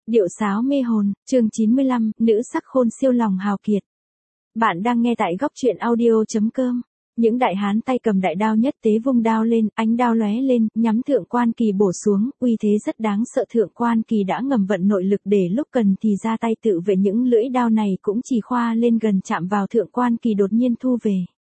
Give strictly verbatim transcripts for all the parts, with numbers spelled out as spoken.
Điệu sáo mê hồn, chương chín mươi lăm, nữ sắc khôn siêu lòng hào kiệt. Bạn đang nghe tại góc truyện audio.com. Những đại hán tay cầm đại đao nhất tế vung đao lên, ánh đao lóe lên, nhắm Thượng Quan Kỳ bổ xuống, uy thế rất đáng sợ. Thượng Quan Kỳ đã ngầm vận nội lực để lúc cần thì ra tay tự vệ, những lưỡi đao này cũng chỉ khoa lên gần chạm vào Thượng Quan Kỳ đột nhiên thu về.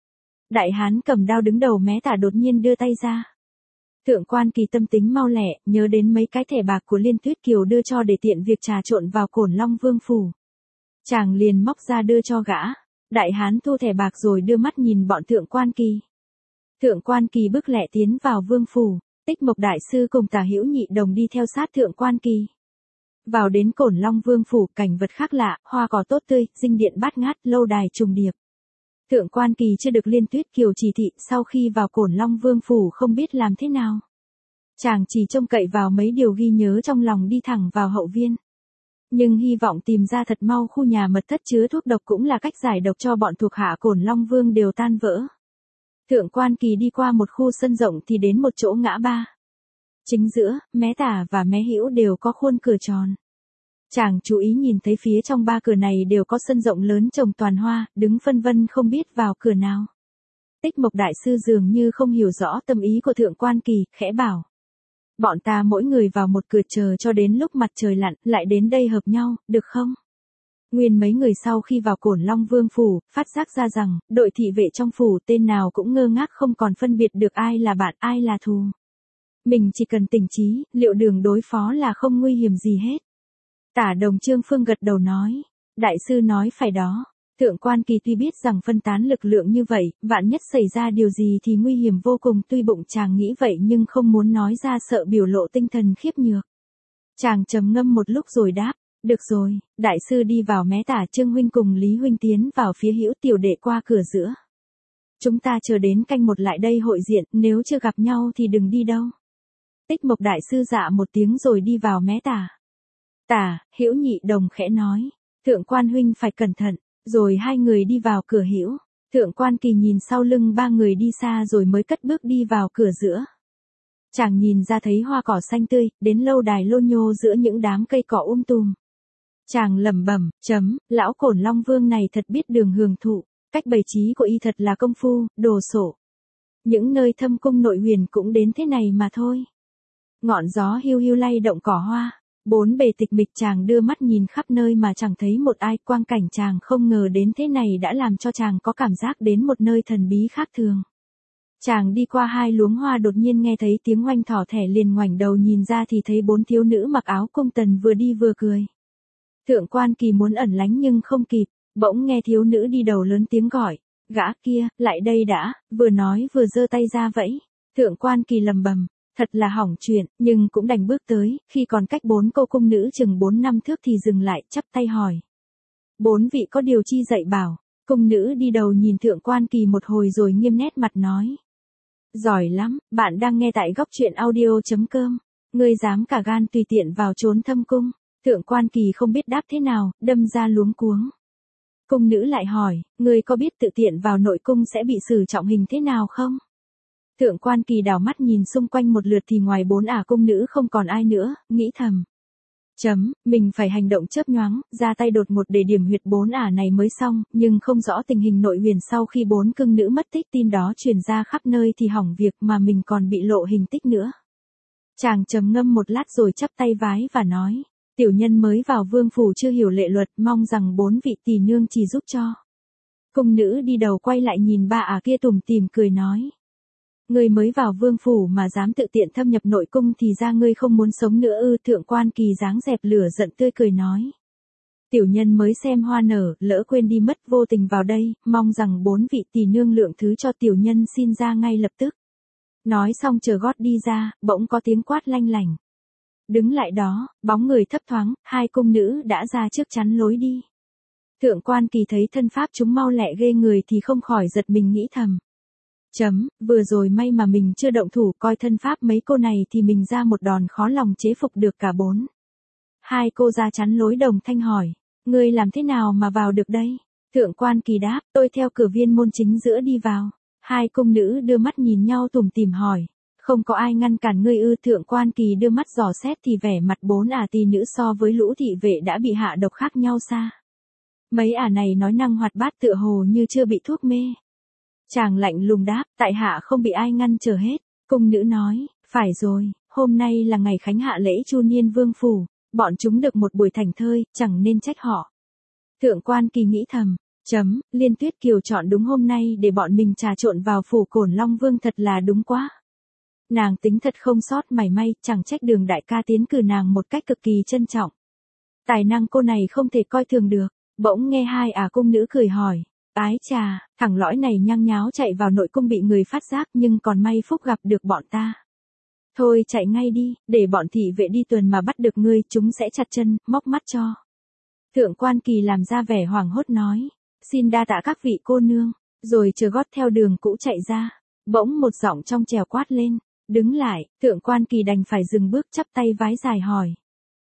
Đại hán cầm đao đứng đầu Mé Tả đột nhiên đưa tay ra. Thượng Quan Kỳ tâm tính mau lẹ, nhớ đến mấy cái thẻ bạc của Liên Tuyết Kiều đưa cho để tiện việc trà trộn vào Cổn Long Vương phủ. Chàng liền móc ra đưa cho gã. Đại hán thu thẻ bạc rồi đưa mắt nhìn bọn Thượng Quan Kỳ. Thượng Quan Kỳ bước lẹ tiến vào vương phủ, Tích Mộc đại sư cùng Tả Hữu Nhị đồng đi theo sát Thượng Quan Kỳ. Vào đến Cổn Long Vương phủ, cảnh vật khác lạ, hoa cỏ tốt tươi, dinh điện bát ngát, lâu đài trùng điệp. Thượng Quan Kỳ chưa được Liên Tuyết Kiều chỉ thị, sau khi vào Cổn Long Vương phủ không biết làm thế nào. Chàng chỉ trông cậy vào mấy điều ghi nhớ trong lòng đi thẳng vào hậu viên. Nhưng hy vọng tìm ra thật mau khu nhà mật thất chứa thuốc độc cũng là cách giải độc cho bọn thuộc hạ Cổn Long Vương đều tan vỡ. Thượng Quan Kỳ đi qua một khu sân rộng thì đến một chỗ ngã ba. Chính giữa, Mé Tả và Mé Hữu đều có khuôn cửa tròn. Chàng chú ý nhìn thấy phía trong ba cửa này đều có sân rộng lớn trồng toàn hoa, đứng phân vân không biết vào cửa nào. Tích Mộc đại sư dường như không hiểu rõ tâm ý của Thượng Quan Kỳ, khẽ bảo. Bọn ta mỗi người vào một cửa chờ cho đến lúc mặt trời lặn, lại đến đây hợp nhau, được không? Nguyên mấy người sau khi vào Cổn Long Vương phủ, phát giác ra rằng, đội thị vệ trong phủ tên nào cũng ngơ ngác không còn phân biệt được ai là bạn ai là thù. Mình chỉ cần tỉnh trí, liệu đường đối phó là không nguy hiểm gì hết. Tả Đồng Trương Phương gật đầu nói. Đại sư nói phải đó. Thượng Quan Kỳ tuy biết rằng phân tán lực lượng như vậy, vạn nhất xảy ra điều gì thì nguy hiểm vô cùng, tuy bụng chàng nghĩ vậy nhưng không muốn nói ra sợ biểu lộ tinh thần khiếp nhược. Chàng trầm ngâm một lúc rồi đáp, được rồi, đại sư đi vào Mé Tả, Trương huynh cùng Lý huynh tiến vào phía Hữu, tiểu đệ qua cửa giữa. Chúng ta chờ đến canh một lại đây hội diện, nếu chưa gặp nhau thì đừng đi đâu. Tích Mộc đại sư dạ một tiếng rồi đi vào Mé Tả. Tả, Hữu Nhị đồng khẽ nói, Thượng Quan huynh phải cẩn thận. Rồi hai người đi vào cửa Hữu. Thượng Quan Kỳ nhìn sau lưng ba người đi xa rồi mới cất bước đi vào cửa giữa. Chàng nhìn ra thấy hoa cỏ xanh tươi, đến lâu đài lô nhô giữa những đám cây cỏ um tùm. Chàng lẩm bẩm, chấm, lão Cổn Long Vương này thật biết đường hưởng thụ, cách bày trí của y thật là công phu, đồ sộ. Những nơi thâm cung nội huyền cũng đến thế này mà thôi. Ngọn gió hiu hiu lay động cỏ hoa. Bốn bề tịch mịch, chàng đưa mắt nhìn khắp nơi mà chẳng thấy một ai, quang cảnh chàng không ngờ đến thế này đã làm cho chàng có cảm giác đến một nơi thần bí khác thường. Chàng đi qua hai luống hoa đột nhiên nghe thấy tiếng oanh thỏ thẻ, liền ngoảnh đầu nhìn ra thì thấy bốn thiếu nữ mặc áo cung tần vừa đi vừa cười. Thượng Quan Kỳ muốn ẩn lánh nhưng không kịp, bỗng nghe thiếu nữ đi đầu lớn tiếng gọi, gã kia, lại đây đã, vừa nói vừa giơ tay ra vẫy. Thượng Quan Kỳ lầm bầm. Thật là hỏng chuyện, nhưng cũng đành bước tới, khi còn cách bốn cô cung nữ chừng bốn năm thước thì dừng lại, chắp tay hỏi. Bốn vị có điều chi dạy bảo, cung nữ đi đầu nhìn Thượng Quan Kỳ một hồi rồi nghiêm nét mặt nói. Giỏi lắm, bạn đang nghe tại góc truyện audio.com, ngươi dám cả gan tùy tiện vào trốn thâm cung. Thượng Quan Kỳ không biết đáp thế nào, đâm ra luống cuống. Cung nữ lại hỏi, ngươi có biết tự tiện vào nội cung sẽ bị xử trọng hình thế nào không? Thượng Quan Kỳ đảo mắt nhìn xung quanh một lượt thì ngoài bốn ả cung nữ không còn ai nữa, nghĩ thầm. Chấm, mình phải hành động chớp nhoáng, ra tay đột ngột để điểm huyệt bốn ả này mới xong, nhưng không rõ tình hình nội huyền sau khi bốn cung nữ mất tích, tin đó truyền ra khắp nơi thì hỏng việc mà mình còn bị lộ hình tích nữa. Chàng trầm ngâm một lát rồi chắp tay vái và nói, tiểu nhân mới vào vương phủ chưa hiểu lệ luật, mong rằng bốn vị tỷ nương chỉ giúp cho. Cung nữ đi đầu quay lại nhìn ba ả kia tủm tỉm cười nói. Ngươi mới vào vương phủ mà dám tự tiện thâm nhập nội cung thì ra ngươi không muốn sống nữa ư? Thượng Quan Kỳ dáng dẹp lửa giận tươi cười nói. Tiểu nhân mới xem hoa nở, lỡ quên đi mất, vô tình vào đây, mong rằng bốn vị tỷ nương lượng thứ cho tiểu nhân xin ra ngay lập tức. Nói xong chờ gót đi ra, bỗng có tiếng quát lanh lảnh. Đứng lại đó, bóng người thấp thoáng, hai cung nữ đã ra trước chắn lối đi. Thượng Quan Kỳ thấy thân pháp chúng mau lẹ ghê người thì không khỏi giật mình nghĩ thầm. Chấm, vừa rồi may mà mình chưa động thủ, coi thân pháp mấy cô này thì mình ra một đòn khó lòng chế phục được cả bốn. Hai cô ra chắn lối đồng thanh hỏi, ngươi làm thế nào mà vào được đây? Thượng Quan Kỳ đáp, tôi theo cửa viên môn chính giữa đi vào. Hai cung nữ đưa mắt nhìn nhau tủm tỉm hỏi, Không có ai ngăn cản ngươi ư? Thượng quan kỳ đưa mắt dò xét thì vẻ mặt bốn ả tỳ nữ so với lũ thị vệ đã bị hạ độc khác nhau xa. Mấy ả này nói năng hoạt bát tựa hồ như chưa bị thuốc mê. Chàng lạnh lùng đáp, tại hạ không bị ai ngăn trở hết. Cung nữ nói, phải rồi, hôm nay là ngày khánh hạ lễ Chu Niên Vương phủ, bọn chúng được một buổi thảnh thơi, chẳng nên trách họ. Thượng quan kỳ nghĩ thầm, chấm, Liên Tuyết Kiều chọn đúng hôm nay để bọn mình trà trộn vào phủ Cổn Long Vương thật là đúng quá. Nàng tính thật không sót mảy may, chẳng trách Đường đại ca tiến cử nàng một cách cực kỳ trân trọng. Tài năng cô này không thể coi thường được. Bỗng nghe hai ả cung nữ cười hỏi, ái chà, thằng lõi này nhăng nháo chạy vào nội cung bị người phát giác nhưng còn may phúc gặp được bọn ta. Thôi chạy ngay đi, để bọn thị vệ đi tuần mà bắt được ngươi, chúng sẽ chặt chân, móc mắt cho. Thượng quan kỳ làm ra vẻ hoảng hốt nói, xin đa tạ các vị cô nương, rồi chờ gót theo đường cũ chạy ra. Bỗng một giọng trong trèo quát lên, đứng lại. Thượng quan kỳ đành phải dừng bước chắp tay vái dài hỏi.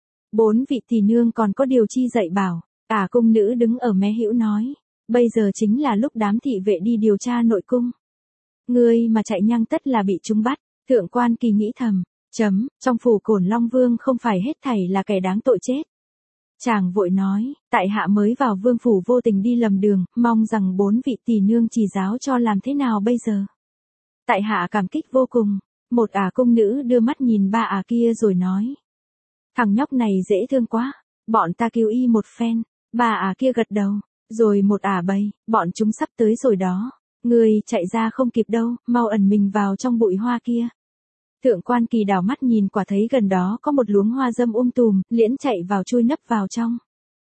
Bốn vị tỷ nương còn có điều chi dạy bảo. Ả cung nữ đứng ở mé hữu nói, bây giờ chính là lúc đám thị vệ đi điều tra nội cung. Ngươi mà chạy nhăng tất là bị chúng bắt. Thượng quan kỳ nghĩ thầm, chấm, trong phủ Cổn Long Vương không phải hết thảy là kẻ đáng tội chết. Chàng vội nói, tại hạ mới vào vương phủ vô tình đi lầm đường, mong rằng bốn vị tỷ nương chỉ giáo cho làm thế nào bây giờ. Tại hạ cảm kích vô cùng. Một ả cung nữ đưa mắt nhìn ba ả kia rồi nói, thằng nhóc này dễ thương quá, bọn ta cứu y một phen. Ba ả kia gật đầu, rồi một ả bày, bọn chúng sắp tới rồi đó. Người chạy ra không kịp đâu, mau ẩn mình vào trong bụi hoa kia. Thượng quan kỳ đảo mắt nhìn quả thấy gần đó có một luống hoa dâm um tùm, liễn chạy vào chui nấp vào trong.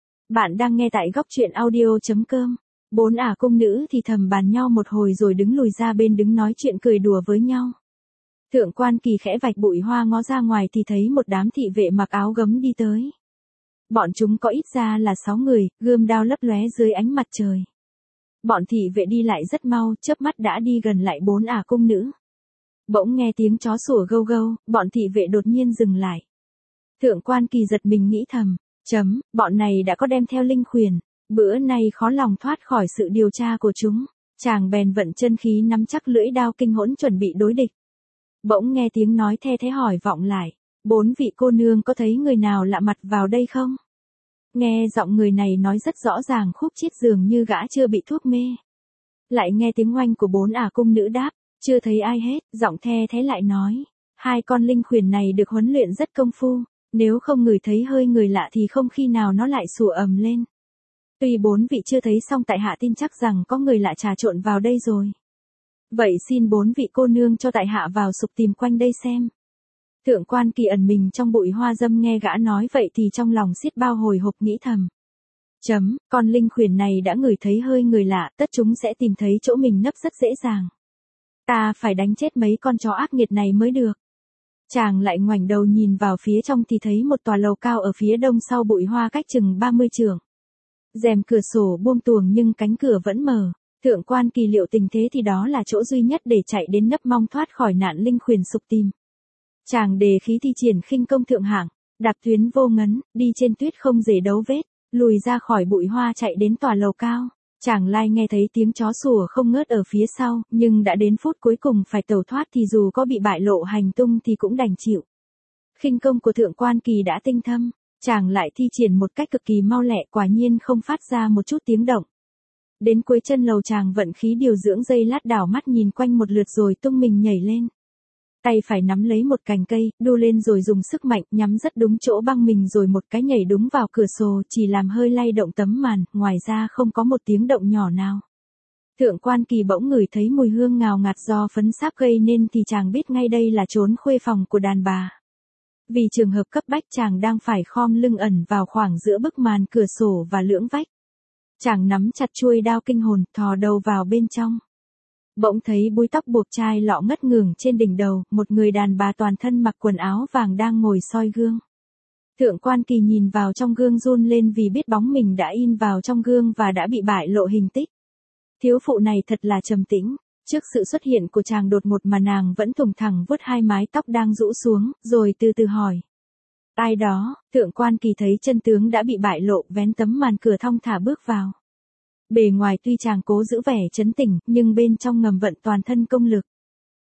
Bạn đang nghe tại góc truyện audio.com. Bốn ả cung nữ thì thầm bàn nhau một hồi rồi đứng lùi ra bên đứng nói chuyện cười đùa với nhau. Thượng quan kỳ khẽ vạch bụi hoa ngó ra ngoài thì thấy một đám thị vệ mặc áo gấm đi tới. Bọn chúng có ít ra là sáu người, gươm đao lấp lóe dưới ánh mặt trời. Bọn thị vệ đi lại rất mau, chớp mắt đã đi gần lại bốn ả cung nữ. Bỗng nghe tiếng chó sủa gâu gâu, bọn thị vệ đột nhiên dừng lại. Thượng quan kỳ giật mình nghĩ thầm, chấm, bọn này đã có đem theo linh khuyển, bữa nay khó lòng thoát khỏi sự điều tra của chúng. Chàng bèn vận chân khí nắm chắc lưỡi đao kinh hỗn chuẩn bị đối địch. Bỗng nghe tiếng nói the thế hỏi vọng lại, bốn vị cô nương có thấy người nào lạ mặt vào đây không? Nghe giọng người này nói rất rõ ràng khúc chiết dường như gã chưa bị thuốc mê. Lại nghe tiếng oanh của bốn ả cung nữ đáp, chưa thấy ai hết, giọng the thế lại nói, hai con linh khuyển này được huấn luyện rất công phu, nếu không ngửi thấy hơi người lạ thì không khi nào nó lại sủa ầm lên. Tuy bốn vị chưa thấy xong tại hạ tin chắc rằng có người lạ trà trộn vào đây rồi. Vậy xin bốn vị cô nương cho tại hạ vào sục tìm quanh đây xem. Thượng quan kỳ ẩn mình trong bụi hoa dâm nghe gã nói vậy thì trong lòng xiết bao hồi hộp nghĩ thầm. Chấm, con linh khuyển này đã ngửi thấy hơi người lạ, tất chúng sẽ tìm thấy chỗ mình nấp rất dễ dàng. Ta phải đánh chết mấy con chó ác nghiệt này mới được. Chàng lại ngoảnh đầu nhìn vào phía trong thì thấy một tòa lầu cao ở phía đông sau bụi hoa cách chừng ba mươi trượng. Rèm cửa sổ buông tuồng nhưng cánh cửa vẫn mở. Thượng quan kỳ liệu tình thế thì đó là chỗ duy nhất để chạy đến nấp mong thoát khỏi nạn linh khuyển sục tìm. Chàng đề khí thi triển khinh công thượng hạng, đạp tuyến vô ngấn, đi trên tuyết không rể đấu vết, lùi ra khỏi bụi hoa chạy đến tòa lầu cao. Chàng lai nghe thấy tiếng chó sủa không ngớt ở phía sau, nhưng đã đến phút cuối cùng phải tẩu thoát thì dù có bị bại lộ hành tung thì cũng đành chịu. Khinh công của thượng quan kỳ đã tinh thâm, chàng lại thi triển một cách cực kỳ mau lẹ, quả nhiên không phát ra một chút tiếng động. Đến cuối chân lầu chàng vận khí điều dưỡng giây lát đảo mắt nhìn quanh một lượt rồi tung mình nhảy lên. Tay phải nắm lấy một cành cây, đu lên rồi dùng sức mạnh nhắm rất đúng chỗ băng mình rồi một cái nhảy đúng vào cửa sổ, chỉ làm hơi lay động tấm màn, ngoài ra không có một tiếng động nhỏ nào. Thượng quan kỳ bỗng ngửi thấy mùi hương ngào ngạt do phấn sáp gây nên thì chàng biết ngay đây là trốn khuê phòng của đàn bà. Vì trường hợp cấp bách chàng đang phải khom lưng ẩn vào khoảng giữa bức màn cửa sổ và lưỡng vách. Chàng nắm chặt chuôi đao kinh hồn, thò đầu vào bên trong. Bỗng thấy búi tóc buộc chai lọ ngất ngưởng trên đỉnh đầu, một người đàn bà toàn thân mặc quần áo vàng đang ngồi soi gương. Thượng quan kỳ nhìn vào trong gương run lên vì biết bóng mình đã in vào trong gương và đã bị bại lộ hình tích. Thiếu phụ này thật là trầm tĩnh, trước sự xuất hiện của chàng đột ngột mà nàng vẫn thùng thẳng vuốt hai mái tóc đang rũ xuống, rồi từ từ hỏi. Ai đó? Thượng quan kỳ thấy chân tướng đã bị bại lộ, vén tấm màn cửa thong thả bước vào. Bề ngoài tuy chàng cố giữ vẻ trấn tĩnh, nhưng bên trong ngầm vận toàn thân công lực.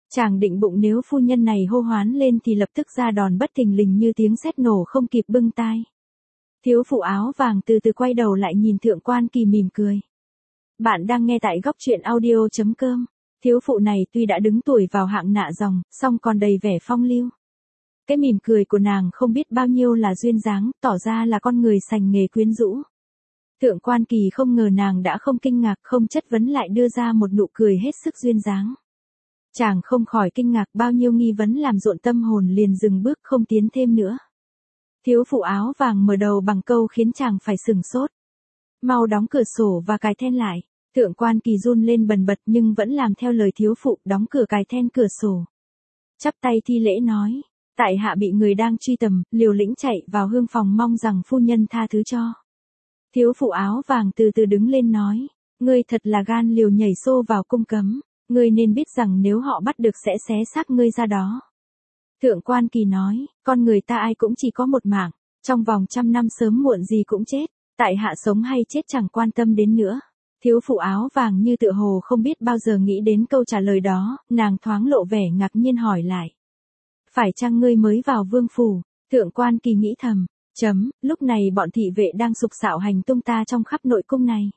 Chàng định bụng nếu phu nhân này hô hoán lên thì lập tức ra đòn bất thình lình như tiếng sét nổ không kịp bưng tai. Thiếu phụ áo vàng từ từ quay đầu lại nhìn Thượng Quan Kỳ mỉm cười. Bạn đang nghe tại góc truyện audio chấm com. Thiếu phụ này tuy đã đứng tuổi vào hạng nạ dòng, song còn đầy vẻ phong lưu. Cái mỉm cười của nàng không biết bao nhiêu là duyên dáng, tỏ ra là con người sành nghề quyến rũ. Thượng Quan Kỳ không ngờ nàng đã không kinh ngạc, không chất vấn lại đưa ra một nụ cười hết sức duyên dáng. Chàng không khỏi kinh ngạc, bao nhiêu nghi vấn làm rộn tâm hồn liền dừng bước không tiến thêm nữa. Thiếu phụ áo vàng mở đầu bằng câu khiến chàng phải sừng sốt. Mau đóng cửa sổ và cài then lại. Thượng Quan Kỳ run lên bần bật nhưng vẫn làm theo lời thiếu phụ, đóng cửa cài then cửa sổ. Chắp tay thi lễ nói, tại hạ bị người đang truy tầm, liều lĩnh chạy vào hương phòng, mong rằng phu nhân tha thứ cho. Thiếu phụ áo vàng từ từ đứng lên nói, ngươi thật là gan liều nhảy xô vào cung cấm, ngươi nên biết rằng nếu họ bắt được sẽ xé xác ngươi ra đó. Thượng Quan Kỳ nói, con người ta ai cũng chỉ có một mạng, trong vòng trăm năm sớm muộn gì cũng chết, tại hạ sống hay chết chẳng quan tâm đến nữa. Thiếu phụ áo vàng như tựa hồ không biết bao giờ nghĩ đến câu trả lời đó, nàng thoáng lộ vẻ ngạc nhiên hỏi lại. Phải chăng ngươi mới vào vương phủ? Thượng Quan Kỳ nghĩ thầm, chấm, lúc này bọn thị vệ đang sục sạo hành tung ta trong khắp nội cung này.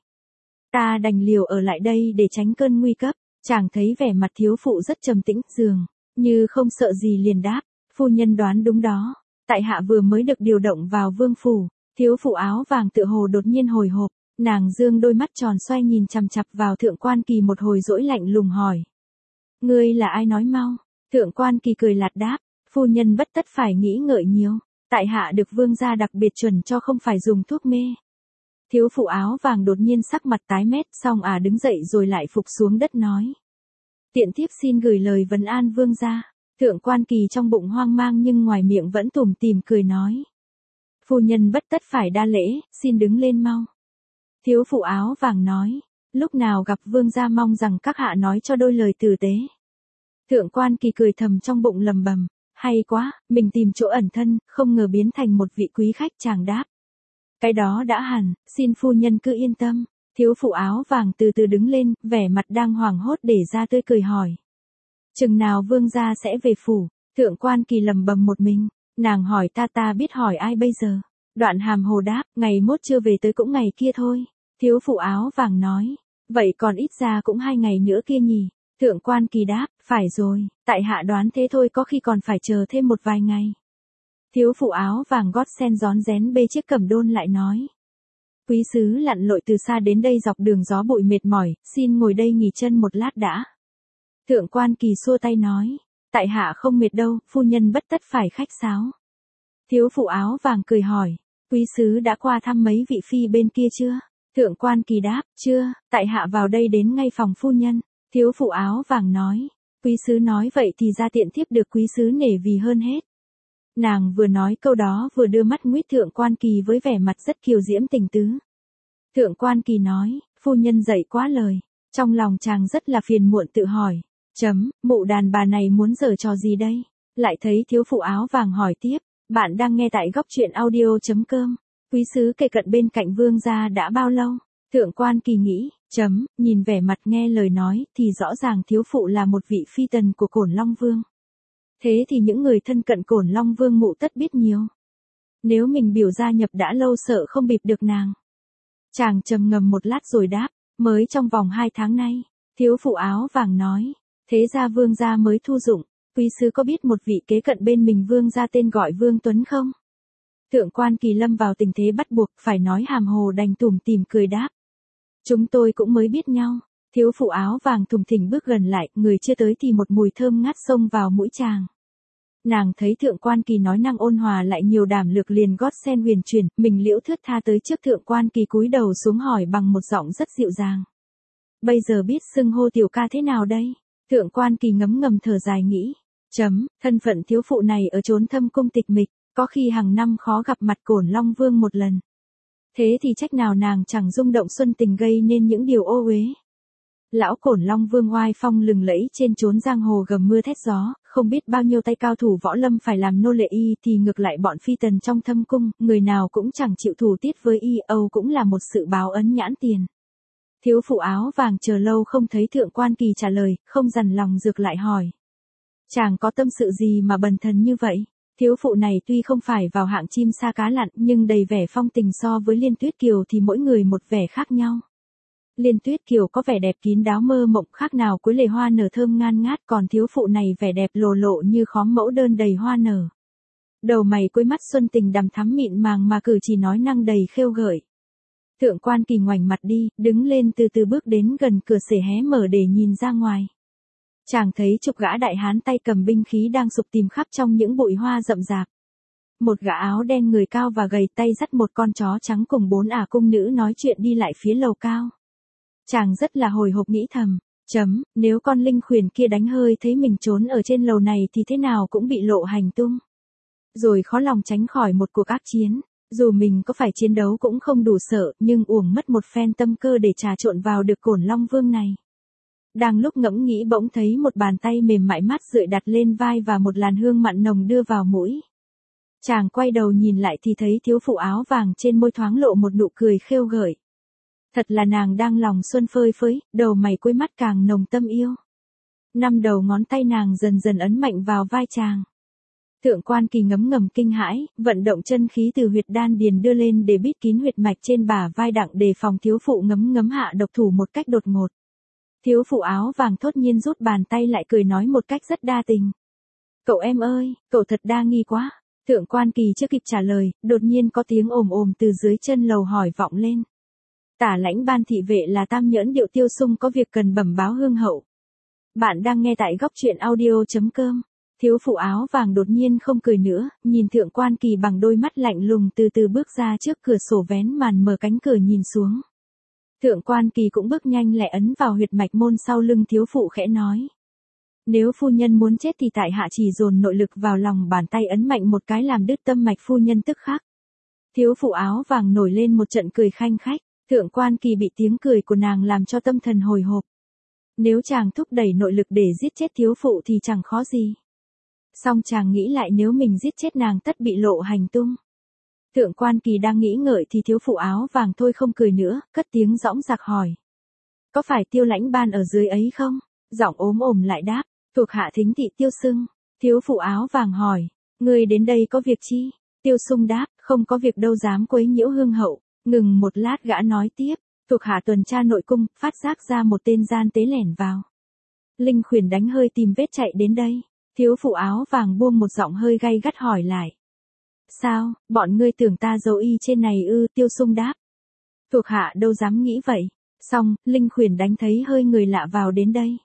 Ta đành liều ở lại đây để tránh cơn nguy cấp. Chàng thấy vẻ mặt thiếu phụ rất trầm tĩnh, dường như không sợ gì liền đáp, phu nhân đoán đúng đó, tại hạ vừa mới được điều động vào vương phủ. Thiếu phụ áo vàng tựa hồ đột nhiên hồi hộp, nàng dương đôi mắt tròn xoay nhìn chằm chằm vào Thượng Quan Kỳ một hồi dỗi lạnh lùng hỏi. Ngươi là ai, nói mau? Thượng Quan Kỳ cười lạt đáp, phu nhân bất tất phải nghĩ ngợi nhiều, tại hạ được vương gia đặc biệt chuẩn cho không phải dùng thuốc mê. Thiếu phụ áo vàng đột nhiên sắc mặt tái mét, xong à đứng dậy rồi lại phục xuống đất nói. Tiện thiếp xin gửi lời vấn an vương gia. Thượng Quan Kỳ trong bụng hoang mang nhưng ngoài miệng vẫn tủm tỉm cười nói. Phu nhân bất tất phải đa lễ, xin đứng lên mau. Thiếu phụ áo vàng nói, lúc nào gặp vương gia mong rằng các hạ nói cho đôi lời tử tế. Thượng Quan Kỳ cười thầm trong bụng lầm bầm, hay quá, mình tìm chỗ ẩn thân, không ngờ biến thành một vị quý khách. Chàng đáp. Cái đó đã hẳn, xin phu nhân cứ yên tâm. Thiếu phụ áo vàng từ từ đứng lên, vẻ mặt đang hoảng hốt để ra tươi cười hỏi. Chừng nào vương gia sẽ về phủ? Thượng Quan Kỳ lầm bầm một mình, nàng hỏi ta ta biết hỏi ai bây giờ? Đoạn hàm hồ đáp, ngày mốt chưa về tới cũng ngày kia thôi. Thiếu phụ áo vàng nói, vậy còn ít ra cũng hai ngày nữa kia nhỉ? Thượng Quan Kỳ đáp, phải rồi, tại hạ đoán thế thôi, có khi còn phải chờ thêm một vài ngày. Thiếu phụ áo vàng gót sen rón rén bê chiếc cẩm đôn lại nói. Quý sứ lặn lội từ xa đến đây dọc đường gió bụi mệt mỏi, xin ngồi đây nghỉ chân một lát đã. Thượng Quan Kỳ xua tay nói, tại hạ không mệt đâu, phu nhân bất tất phải khách sáo. Thiếu phụ áo vàng cười hỏi, quý sứ đã qua thăm mấy vị phi bên kia chưa? Thượng Quan Kỳ đáp, chưa, tại hạ vào đây đến ngay phòng phu nhân. Thiếu phụ áo vàng nói, quý sứ nói vậy thì ra tiện thiếp được quý sứ nể vì hơn hết. Nàng vừa nói câu đó vừa đưa mắt nguýt Thượng Quan Kỳ với vẻ mặt rất kiều diễm tình tứ. Thượng Quan Kỳ nói, phu nhân dạy quá lời. Trong lòng chàng rất là phiền muộn tự hỏi, chấm, mụ đàn bà này muốn giở trò gì đây? Lại thấy thiếu phụ áo vàng hỏi tiếp, bạn đang nghe tại góc truyện audio chấm com. Quý sứ kề cận bên cạnh vương gia đã bao lâu? Thượng Quan Kỳ nghĩ, chấm, nhìn vẻ mặt nghe lời nói thì rõ ràng thiếu phụ là một vị phi tần của Cổn Long Vương. Thế thì những người thân cận Cổn Long Vương mụ tất biết nhiều. Nếu mình biểu gia nhập đã lâu sợ không bịp được nàng. Chàng trầm ngầm một lát rồi đáp, mới trong vòng hai tháng nay. Thiếu phụ áo vàng nói, thế ra vương gia mới thu dụng. Quý sứ có biết một vị kế cận bên mình vương gia tên gọi Vương Tuấn không? Thượng Quan Kỳ lâm vào tình thế bắt buộc, phải nói hàm hồ đành tủm tỉm cười đáp. Chúng tôi cũng mới biết nhau. Thiếu phụ áo vàng thùng thình bước gần lại, người chưa tới thì một mùi thơm ngát xông vào mũi chàng. Nàng thấy Thượng Quan Kỳ nói năng ôn hòa lại nhiều đảm lược liền gót sen huyền chuyển, mình liễu thướt tha tới trước Thượng Quan Kỳ cúi đầu xuống hỏi bằng một giọng rất dịu dàng. Bây giờ biết xưng hô tiểu ca thế nào đây? Thượng Quan Kỳ ngấm ngầm thở dài nghĩ. Chấm, thân phận thiếu phụ này ở chốn thâm cung tịch mịch, có khi hàng năm khó gặp mặt Cổn Long Vương một lần. Thế thì trách nào nàng chẳng rung động xuân tình gây nên những điều ô uế. Lão Cổn Long Vương oai phong lừng lẫy trên chốn giang hồ gầm mưa thét gió, không biết bao nhiêu tay cao thủ võ lâm phải làm nô lệ y thì ngược lại bọn phi tần trong thâm cung, người nào cũng chẳng chịu thủ tiết với y, âu cũng là một sự báo ấn nhãn tiền. Thiếu phụ áo vàng chờ lâu không thấy Thượng Quan Kỳ trả lời, không dằn lòng rược lại hỏi. Chàng có tâm sự gì mà bần thần như vậy? Thiếu phụ này tuy không phải vào hạng chim sa cá lặn nhưng đầy vẻ phong tình, so với Liên Tuyết Kiều thì mỗi người một vẻ khác nhau. Liên Tuyết Kiều có vẻ đẹp kín đáo mơ mộng khác nào cuối lề hoa nở thơm ngan ngát, còn thiếu phụ này vẻ đẹp lồ lộ như khóm mẫu đơn đầy hoa nở. Đầu mày cuối mắt xuân tình đằm thắm mịn màng mà cử chỉ nói năng đầy khêu gợi. Thượng Quan Kỳ ngoảnh mặt đi, đứng lên từ từ bước đến gần cửa sể hé mở để nhìn ra ngoài. Chàng thấy chục gã đại hán tay cầm binh khí đang sục tìm khắp trong những bụi hoa rậm rạp. Một gã áo đen người cao và gầy tay dắt một con chó trắng cùng bốn ả cung nữ nói chuyện đi lại phía lầu cao. Chàng rất là hồi hộp nghĩ thầm, chấm, nếu con linh khuyển kia đánh hơi thấy mình trốn ở trên lầu này thì thế nào cũng bị lộ hành tung. Rồi khó lòng tránh khỏi một cuộc ác chiến, dù mình có phải chiến đấu cũng không đủ sợ, nhưng uổng mất một phen tâm cơ để trà trộn vào được Cổn Long Vương này. Đang lúc ngẫm nghĩ bỗng thấy một bàn tay mềm mại mát rượi đặt lên vai và một làn hương mặn nồng đưa vào mũi. Chàng quay đầu nhìn lại thì thấy thiếu phụ áo vàng trên môi thoáng lộ một nụ cười khêu gợi. Thật là nàng đang lòng xuân phơi phới, đầu mày cuối mắt càng nồng tâm yêu. Năm đầu ngón tay nàng dần dần ấn mạnh vào vai chàng. Thượng Quan Kỳ ngấm ngầm kinh hãi, vận động chân khí từ huyệt đan điền đưa lên để bít kín huyệt mạch trên bả vai đặng đề phòng thiếu phụ ngấm ngấm hạ độc thủ một cách đột ngột. Thiếu phụ áo vàng thốt nhiên rút bàn tay lại cười nói một cách rất đa tình. Cậu em ơi, cậu thật đa nghi quá. Thượng Quan Kỳ chưa kịp trả lời, đột nhiên có tiếng ồm ồm từ dưới chân lầu hỏi vọng lên. Tả lãnh ban thị vệ là Tam Nhẫn Điệu Tiêu Sung có việc cần bẩm báo hương hậu. Bạn đang nghe tại góc truyện audio.com. Thiếu phụ áo vàng đột nhiên không cười nữa, nhìn Thượng Quan Kỳ bằng đôi mắt lạnh lùng từ từ bước ra trước cửa sổ vén màn mở cánh cửa nhìn xuống. Thượng Quan Kỳ cũng bước nhanh lẹ ấn vào huyệt mạch môn sau lưng thiếu phụ khẽ nói. Nếu phu nhân muốn chết thì tại hạ chỉ dồn nội lực vào lòng bàn tay ấn mạnh một cái làm đứt tâm mạch phu nhân tức khắc. Thiếu phụ áo vàng nổi lên một trận cười khanh khách, Thượng Quan Kỳ bị tiếng cười của nàng làm cho tâm thần hồi hộp. Nếu chàng thúc đẩy nội lực để giết chết thiếu phụ thì chẳng khó gì. Song chàng nghĩ lại nếu mình giết chết nàng tất bị lộ hành tung. Thượng Quan Kỳ đang nghĩ ngợi thì thiếu phụ áo vàng thôi không cười nữa, cất tiếng dõng dạc hỏi. Có phải Tiêu lãnh ban ở dưới ấy không? Giọng ốm ồm lại đáp, thuộc hạ thính thị Tiêu Sưng. Thiếu phụ áo vàng hỏi, ngươi đến đây có việc chi? Tiêu Sung đáp, không có việc đâu dám quấy nhiễu hương hậu. Ngừng một lát gã nói tiếp, thuộc hạ tuần tra nội cung, phát giác ra một tên gian tế lẻn vào. Linh khuyển đánh hơi tìm vết chạy đến đây. Thiếu phụ áo vàng buông một giọng hơi gay gắt hỏi lại. Sao, bọn ngươi tưởng ta giấu y trên này ư? Tiêu Sung đáp. Thuộc hạ đâu dám nghĩ vậy. Xong, Linh khuyển đánh thấy hơi người lạ vào đến đây.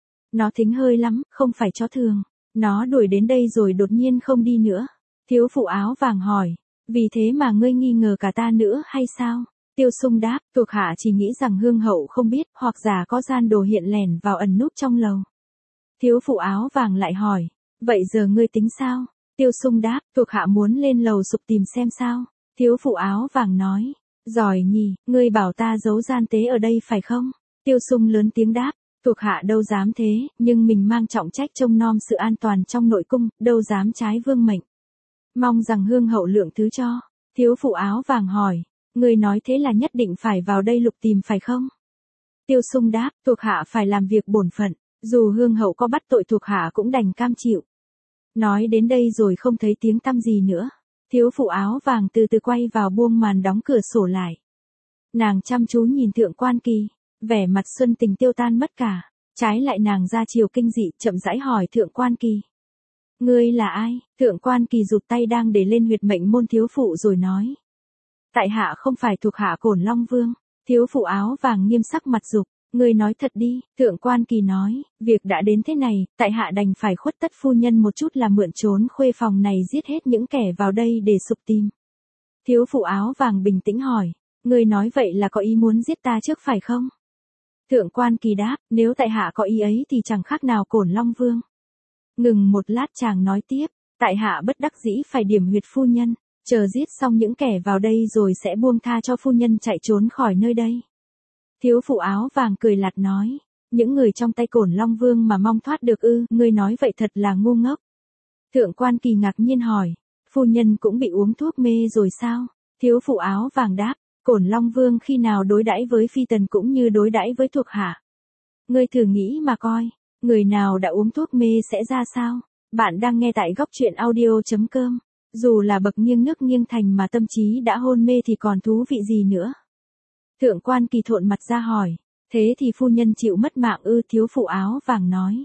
Nó thính hơi lắm, không phải chó thường. Nó đuổi đến đây rồi đột nhiên không đi nữa. Thiếu phụ áo vàng hỏi. Vì thế mà ngươi nghi ngờ cả ta nữa hay sao? Tiêu Sung đáp, thuộc hạ chỉ nghĩ rằng hương hậu không biết, hoặc giả có gian đồ hiện lẻn vào ẩn núp trong lầu. Thiếu phụ áo vàng lại hỏi, vậy giờ ngươi tính sao? Tiêu Sung đáp, thuộc hạ muốn lên lầu sục tìm xem sao. Thiếu phụ áo vàng nói, giỏi nhỉ, ngươi bảo ta giấu gian tế ở đây phải không? Tiêu Sung lớn tiếng đáp, thuộc hạ đâu dám thế, nhưng mình mang trọng trách trông nom sự an toàn trong nội cung, đâu dám trái vương mệnh. Mong rằng hương hậu lượng thứ cho. Thiếu phụ áo vàng hỏi, ngươi nói thế là nhất định phải vào đây lục tìm phải không? Tiêu Sung đáp, thuộc hạ phải làm việc bổn phận, dù hương hậu có bắt tội thuộc hạ cũng đành cam chịu. Nói đến đây rồi không thấy tiếng tăm gì nữa. Thiếu phụ áo vàng từ từ quay vào buông màn đóng cửa sổ lại. Nàng chăm chú nhìn Thượng Quan Kỳ, vẻ mặt xuân tình tiêu tan mất cả. Trái lại nàng ra chiều kinh dị, chậm rãi hỏi Thượng Quan Kỳ. Ngươi là ai? Thượng Quan Kỳ rụt tay đang để lên huyệt mệnh môn thiếu phụ rồi nói. Tại hạ không phải thuộc hạ Cổn Long Vương. Thiếu phụ áo vàng nghiêm sắc mặt dục. Ngươi nói thật đi. Thượng Quan Kỳ nói, việc đã đến thế này, tại hạ đành phải khuất tất phu nhân một chút là mượn trốn khuê phòng này giết hết những kẻ vào đây để sục tìm. Thiếu phụ áo vàng bình tĩnh hỏi, ngươi nói vậy là có ý muốn giết ta trước phải không? Thượng Quan Kỳ đáp, nếu tại hạ có ý ấy thì chẳng khác nào Cổn Long Vương. Ngừng một lát chàng nói tiếp, tại hạ bất đắc dĩ phải điểm huyệt phu nhân, chờ giết xong những kẻ vào đây rồi sẽ buông tha cho phu nhân chạy trốn khỏi nơi đây. Thiếu phụ áo vàng cười lạt nói, những người trong tay Cổn Long Vương mà mong thoát được ư? Ngươi nói vậy thật là ngu ngốc. Thượng Quan Kỳ ngạc nhiên hỏi, phu nhân cũng bị uống thuốc mê rồi sao? Thiếu phụ áo vàng đáp, Cổn Long Vương khi nào đối đãi với phi tần cũng như đối đãi với thuộc hạ. Ngươi thử nghĩ mà coi, người nào đã uống thuốc mê sẽ ra sao? Bạn đang nghe tại góc truyện audio.com. Dù là bậc nghiêng nước nghiêng thành mà tâm trí đã hôn mê thì còn thú vị gì nữa. Thượng quan Kỳ thộn mặt ra hỏi. Thế thì phu nhân chịu mất mạng ư? Thiếu phụ áo vàng nói.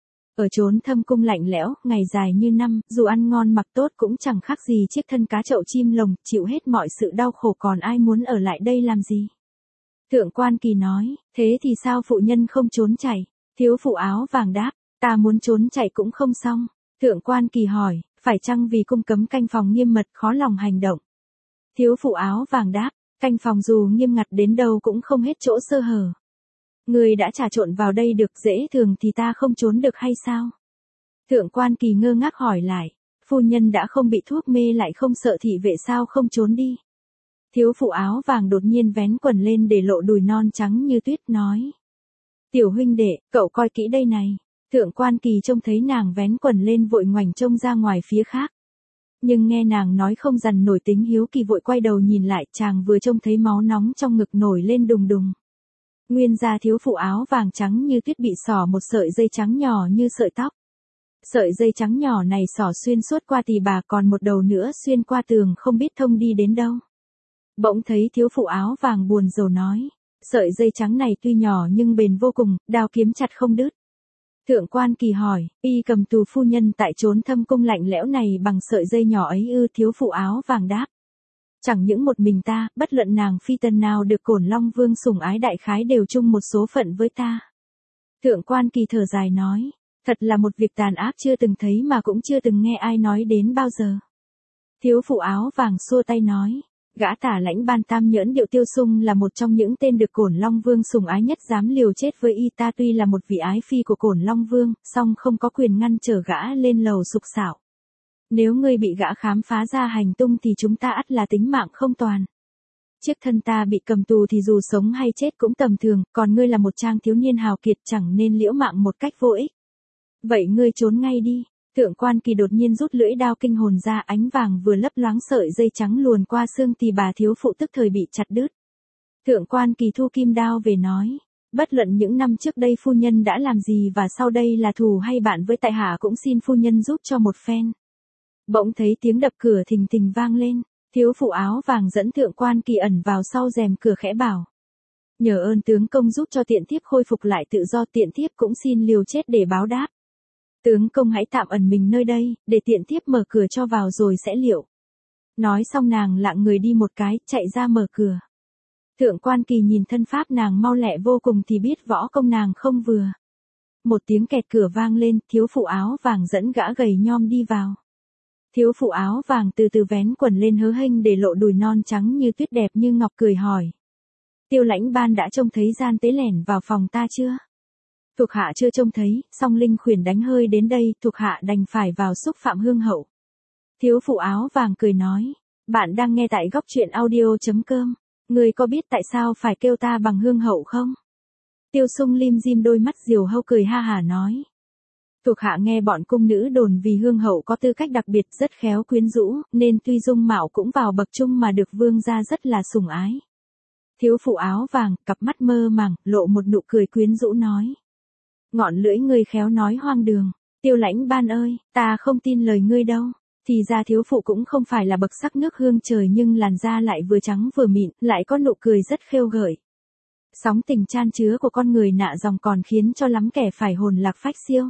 Ở chốn thâm cung lạnh lẽo, ngày dài như năm, dù ăn ngon mặc tốt cũng chẳng khác gì chiếc thân cá chậu chim lồng, chịu hết mọi sự đau khổ, còn ai muốn ở lại đây làm gì? Thượng quan Kỳ nói, thế thì sao phụ nhân không trốn chạy? Thiếu phụ áo vàng đáp, ta muốn trốn chạy cũng không xong. Thượng quan Kỳ hỏi, phải chăng vì cung cấm canh phòng nghiêm mật khó lòng hành động? Thiếu phụ áo vàng đáp, canh phòng dù nghiêm ngặt đến đâu cũng không hết chỗ sơ hở. Người đã trà trộn vào đây được, dễ thường thì ta không trốn được hay sao? Thượng quan Kỳ ngơ ngác hỏi lại, phu nhân đã không bị thuốc mê lại không sợ thị vệ sao không trốn đi? Thiếu phụ áo vàng đột nhiên vén quần lên để lộ đùi non trắng như tuyết nói. Tiểu huynh đệ, cậu coi kỹ đây này. Thượng quan Kỳ trông thấy nàng vén quần lên vội ngoảnh trông ra ngoài phía khác. Nhưng nghe nàng nói không dằn nổi tính hiếu kỳ vội quay đầu nhìn lại, chàng vừa trông thấy máu nóng trong ngực nổi lên đùng đùng. Nguyên ra thiếu phụ áo vàng trắng như tuyết bị xỏ một sợi dây trắng nhỏ như sợi tóc. Sợi dây trắng nhỏ này xỏ xuyên suốt qua tỳ bà, còn một đầu nữa xuyên qua tường không biết thông đi đến đâu. Bỗng thấy thiếu phụ áo vàng buồn rầu nói, sợi dây trắng này tuy nhỏ nhưng bền vô cùng, đao kiếm chặt không đứt. Thượng quan Kỳ hỏi, y cầm tù phu nhân tại chốn thâm cung lạnh lẽo này bằng sợi dây nhỏ ấy ư? Thiếu phụ áo vàng đáp. Chẳng những một mình ta, bất luận nàng phi tần nào được Cổn Long Vương sủng ái đại khái đều chung một số phận với ta. Thượng quan Kỳ thở dài nói, thật là một việc tàn ác chưa từng thấy mà cũng chưa từng nghe ai nói đến bao giờ. Thiếu phụ áo vàng xua tay nói, gã tả lãnh ban tam nhẫn Điệu Tiêu Sung là một trong những tên được Cổn Long Vương sủng ái nhất, dám liều chết với y. Ta tuy là một vị ái phi của Cổn Long Vương, song không có quyền ngăn trở gã lên lầu sục sạo. Nếu ngươi bị gã khám phá ra hành tung thì chúng ta ắt là tính mạng không toàn. Chiếc thân ta bị cầm tù thì dù sống hay chết cũng tầm thường, còn ngươi là một trang thiếu niên hào kiệt chẳng nên liễu mạng một cách vô ích. Vậy ngươi trốn ngay đi. Thượng quan Kỳ đột nhiên rút lưỡi đao kinh hồn ra, ánh vàng vừa lấp loáng sợi dây trắng luồn qua xương tỳ bà thiếu phụ tức thời bị chặt đứt. Thượng quan Kỳ thu kim đao về nói, bất luận những năm trước đây phu nhân đã làm gì và sau đây là thù hay bạn với tại hạ cũng xin phu nhân giúp cho một phen. Bỗng thấy tiếng đập cửa thình thình vang lên, thiếu phụ áo vàng dẫn thượng quan Kỳ ẩn vào sau rèm cửa khẽ bảo. Nhờ ơn tướng công giúp cho tiện thiếp khôi phục lại tự do, tiện thiếp cũng xin liều chết để báo đáp. Tướng công hãy tạm ẩn mình nơi đây, để tiện thiếp mở cửa cho vào rồi sẽ liệu. Nói xong nàng lạng người đi một cái, chạy ra mở cửa. Thượng quan Kỳ nhìn thân pháp nàng mau lẹ vô cùng thì biết võ công nàng không vừa. Một tiếng kẹt cửa vang lên, thiếu phụ áo vàng dẫn gã gầy nhom đi vào. Thiếu phụ áo vàng từ từ vén quần lên hớ hênh để lộ đùi non trắng như tuyết đẹp như ngọc, cười hỏi. Tiêu lãnh ban đã trông thấy gian tế lẻn vào phòng ta chưa? Thuộc hạ chưa trông thấy, song linh khuyển đánh hơi đến đây, thuộc hạ đành phải vào xúc phạm hương hậu. Thiếu phụ áo vàng cười nói, bạn đang nghe tại góc truyện audio.com, người có biết tại sao phải kêu ta bằng hương hậu không? Tiêu Sung lim dim đôi mắt diều hâu cười ha hả nói. Thuộc hạ nghe bọn cung nữ đồn vì hương hậu có tư cách đặc biệt, rất khéo quyến rũ, nên tuy dung mạo cũng vào bậc trung mà được vương gia rất là sủng ái. Thiếu phụ áo vàng, cặp mắt mơ màng, lộ một nụ cười quyến rũ nói. Ngọn lưỡi ngươi khéo nói hoang đường, Tiêu lãnh ban ơi, ta không tin lời ngươi đâu. Thì ra thiếu phụ cũng không phải là bậc sắc nước hương trời, nhưng làn da lại vừa trắng vừa mịn, lại có nụ cười rất khêu gợi. Sóng tình chan chứa của con người nạ dòng còn khiến cho lắm kẻ phải hồn lạc phách siêu.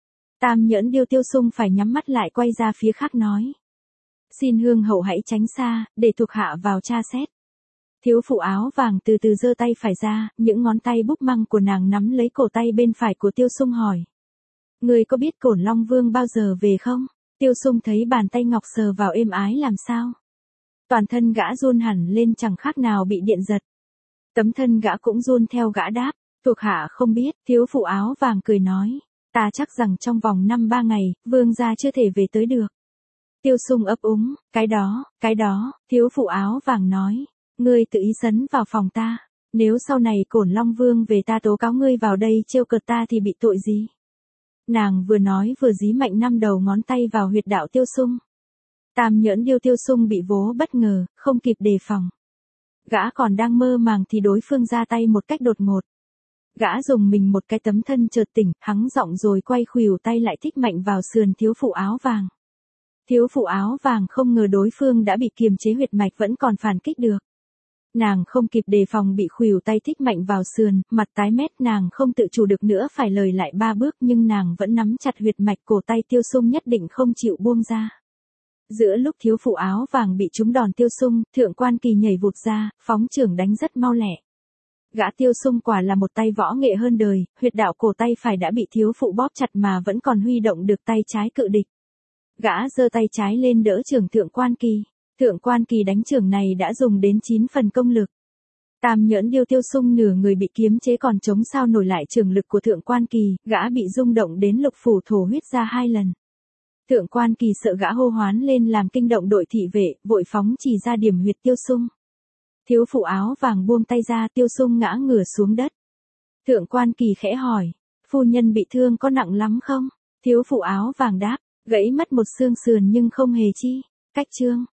Tam nhẫn Điêu Tiêu Sung phải nhắm mắt lại quay ra phía khác nói. Xin hương hậu hãy tránh xa, để thuộc hạ vào tra xét. Thiếu phụ áo vàng từ từ giơ tay phải ra, những ngón tay búp măng của nàng nắm lấy cổ tay bên phải của Tiêu Sung hỏi. Người có biết Cổn Long Vương bao giờ về không? Tiêu Sung thấy bàn tay ngọc sờ vào êm ái làm sao? Toàn thân gã run hẳn lên chẳng khác nào bị điện giật. Tấm thân gã cũng run theo, gã đáp, thuộc hạ không biết. Thiếu phụ áo vàng cười nói, ta chắc rằng trong vòng năm ba ngày, vương gia chưa thể về tới được. Tiêu Sung ấp úng, cái đó, cái đó, thiếu phụ áo vàng nói, ngươi tự ý sấn vào phòng ta, nếu sau này Cổn Long Vương về ta tố cáo ngươi vào đây trêu cợt ta thì bị tội gì? Nàng vừa nói vừa dí mạnh năm đầu ngón tay vào huyệt đạo Tiêu Sung. Tam nhẫn Điêu Tiêu Sung bị vố bất ngờ, không kịp đề phòng. Gã còn đang mơ màng thì đối phương ra tay một cách đột ngột. Gã dùng mình một cái tấm thân chợt tỉnh, hắng giọng rồi quay khuỷu tay lại thích mạnh vào sườn thiếu phụ áo vàng. Thiếu phụ áo vàng không ngờ đối phương đã bị kiềm chế huyệt mạch vẫn còn phản kích được. Nàng không kịp đề phòng bị khuỷu tay thích mạnh vào sườn, mặt tái mét nàng không tự chủ được nữa phải lùi lại ba bước nhưng nàng vẫn nắm chặt huyệt mạch cổ tay Tiêu Sung nhất định không chịu buông ra. Giữa lúc thiếu phụ áo vàng bị trúng đòn Tiêu Sung, Thượng Quan Kỳ nhảy vụt ra, phóng chưởng đánh rất mau lẹ. Gã Tiêu Sung quả là một tay võ nghệ hơn đời, huyệt đạo cổ tay phải đã bị thiếu phụ bóp chặt mà vẫn còn huy động được tay trái cự địch. Gã giơ tay trái lên đỡ chưởng Thượng Quan Kỳ. Thượng Quan Kỳ đánh chưởng này đã dùng đến chín phần công lực. Tam Nhẫn Điêu Tiêu Sung nửa người bị kiềm chế còn chống sao nổi lại chưởng lực của Thượng Quan Kỳ, gã bị rung động đến lục phủ thổ huyết ra hai lần. Thượng Quan Kỳ sợ gã hô hoán lên làm kinh động đội thị vệ, vội phóng chỉ ra điểm huyệt Tiêu Sung. Thiếu phụ áo vàng buông tay ra, Tiêu Sung ngã ngửa xuống đất. Thượng Quan Kỳ khẽ hỏi, phu nhân bị thương có nặng lắm không? Thiếu phụ áo vàng đáp, gãy mất một xương sườn nhưng không hề chi. Cách chương